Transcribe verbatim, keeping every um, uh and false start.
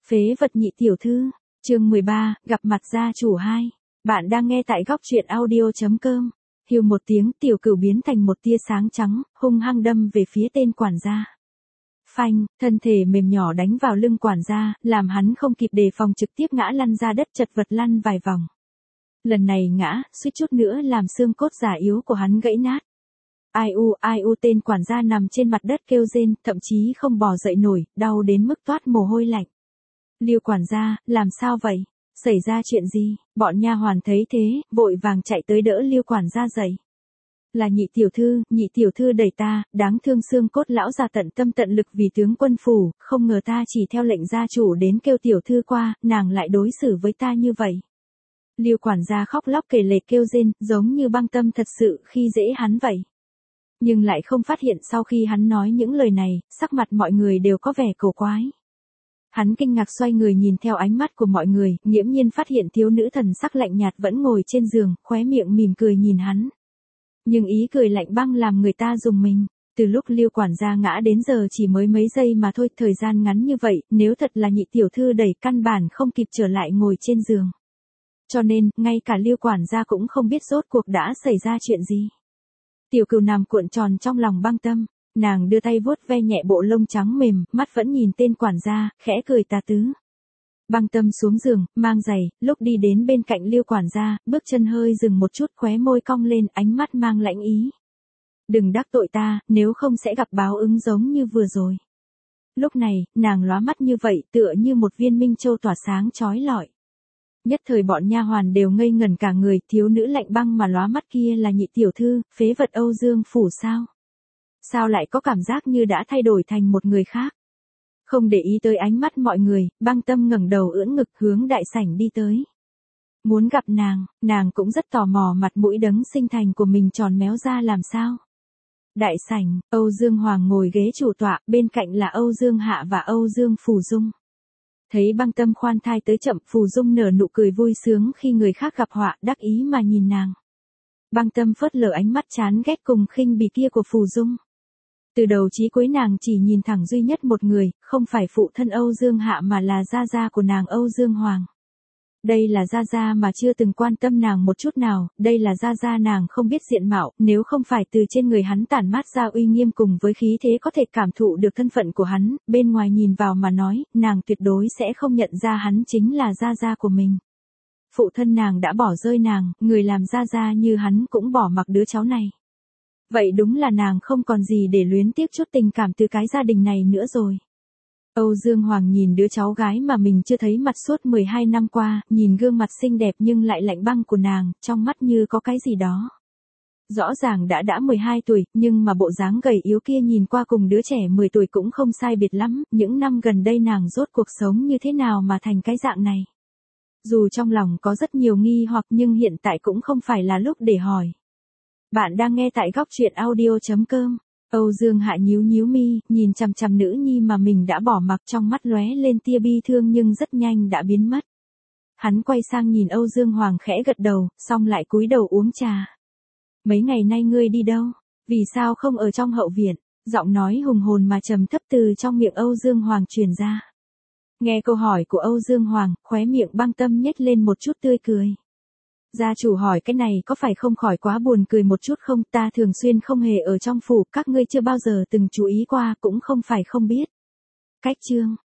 Phế vật nhị tiểu thư, chương mười ba, gặp mặt gia chủ hai. Bạn đang nghe tại góc truyện audio chấm com. Hiu một tiếng, tiểu cửu biến thành một tia sáng trắng, hung hăng đâm về phía tên quản gia. Phanh, thân thể mềm nhỏ đánh vào lưng quản gia, làm hắn không kịp đề phòng trực tiếp ngã lăn ra đất, chật vật lăn vài vòng. Lần này ngã, suýt chút nữa làm xương cốt già yếu của hắn gãy nát. Ai u ai u, tên quản gia nằm trên mặt đất kêu rên, thậm chí không bò dậy nổi, đau đến mức toát mồ hôi lạnh. Liêu quản gia, làm sao vậy? Xảy ra chuyện gì? Bọn nha hoàn thấy thế, vội vàng chạy tới đỡ Liêu quản gia dậy. Là nhị tiểu thư, nhị tiểu thư đẩy ta, đáng thương xương cốt lão già tận tâm tận lực vì tướng quân phủ, không ngờ ta chỉ theo lệnh gia chủ đến kêu tiểu thư qua, nàng lại đối xử với ta như vậy. Liêu quản gia khóc lóc kể lể kêu rên, giống như băng tâm thật sự khi dễ hắn vậy. Nhưng lại không phát hiện sau khi hắn nói những lời này, sắc mặt mọi người đều có vẻ cổ quái. Hắn kinh ngạc xoay người nhìn theo ánh mắt của mọi người, nghiễm nhiên phát hiện thiếu nữ thần sắc lạnh nhạt vẫn ngồi trên giường, khóe miệng mỉm cười nhìn hắn. Nhưng ý cười lạnh băng làm người ta rùng mình. Từ lúc Liêu quản gia ngã đến giờ chỉ mới mấy giây mà thôi, thời gian ngắn như vậy, nếu thật là nhị tiểu thư đẩy căn bản không kịp trở lại ngồi trên giường. Cho nên, ngay cả Liêu quản gia cũng không biết rốt cuộc đã xảy ra chuyện gì. Tiểu cừu nằm cuộn tròn trong lòng băng tâm, nàng đưa tay vuốt ve nhẹ bộ lông trắng mềm, mắt vẫn nhìn tên quản gia, khẽ cười tà tứ. Băng tâm xuống giường, mang giày, lúc đi đến bên cạnh Liêu quản gia, bước chân hơi dừng một chút, khóe môi cong lên, ánh mắt mang lãnh ý. Đừng đắc tội ta, nếu không sẽ gặp báo ứng giống như vừa rồi. Lúc này, nàng lóa mắt như vậy, tựa như một viên minh châu tỏa sáng chói lọi. Nhất thời bọn nha hoàn đều ngây ngẩn cả người, thiếu nữ lạnh băng mà lóa mắt kia là nhị tiểu thư, phế vật Âu Dương phủ sao? Sao lại có cảm giác như đã thay đổi thành một người khác? Không để ý tới ánh mắt mọi người, băng tâm ngẩng đầu ưỡn ngực hướng đại sảnh đi tới. Muốn gặp nàng, nàng cũng rất tò mò mặt mũi đấng sinh thành của mình tròn méo ra làm sao? Đại sảnh, Âu Dương Hoàng ngồi ghế chủ tọa, bên cạnh là Âu Dương Hạ và Âu Dương Phủ Dung. Thấy băng tâm khoan thai tới chậm, Phù Dung nở nụ cười vui sướng khi người khác gặp họa, đắc ý mà nhìn nàng. Băng tâm phớt lờ ánh mắt chán ghét cùng khinh bỉ kia của Phù Dung. Từ đầu chí cuối nàng chỉ nhìn thẳng duy nhất một người, không phải phụ thân Âu Dương Hạ mà là gia gia của nàng Âu Dương Hoàng. Đây là gia gia mà chưa từng quan tâm nàng một chút nào, đây là gia gia nàng không biết diện mạo, nếu không phải từ trên người hắn tản mát ra uy nghiêm cùng với khí thế có thể cảm thụ được thân phận của hắn, bên ngoài nhìn vào mà nói, nàng tuyệt đối sẽ không nhận ra hắn chính là gia gia của mình. Phụ thân nàng đã bỏ rơi nàng, người làm gia gia như hắn cũng bỏ mặc đứa cháu này. Vậy đúng là nàng không còn gì để luyến tiếc chút tình cảm từ cái gia đình này nữa rồi. Âu Dương Hoàng nhìn đứa cháu gái mà mình chưa thấy mặt suốt mười hai năm qua, nhìn gương mặt xinh đẹp nhưng lại lạnh băng của nàng, trong mắt như có cái gì đó. Rõ ràng đã đã mười hai tuổi, nhưng mà bộ dáng gầy yếu kia nhìn qua cùng đứa trẻ mười tuổi cũng không sai biệt lắm, những năm gần đây nàng rốt cuộc sống như thế nào mà thành cái dạng này. Dù trong lòng có rất nhiều nghi hoặc nhưng hiện tại cũng không phải là lúc để hỏi. Bạn đang nghe tại góc truyện audio chấm com. Âu Dương Hạ nhíu nhíu mi, nhìn chằm chằm nữ nhi mà mình đã bỏ mặc, trong mắt lóe lên tia bi thương nhưng rất nhanh đã biến mất. Hắn quay sang nhìn Âu Dương Hoàng khẽ gật đầu, xong lại cúi đầu uống trà. Mấy ngày nay ngươi đi đâu? Vì sao không ở trong hậu viện? Giọng nói hùng hồn mà trầm thấp từ trong miệng Âu Dương Hoàng truyền ra. Nghe câu hỏi của Âu Dương Hoàng, khóe miệng băng tâm nhếch lên một chút tươi cười. Gia chủ hỏi cái này có phải không khỏi quá buồn cười một chút không? Ta thường xuyên không hề ở trong phủ, các ngươi chưa bao giờ từng chú ý qua, cũng không phải không biết. Cách chương,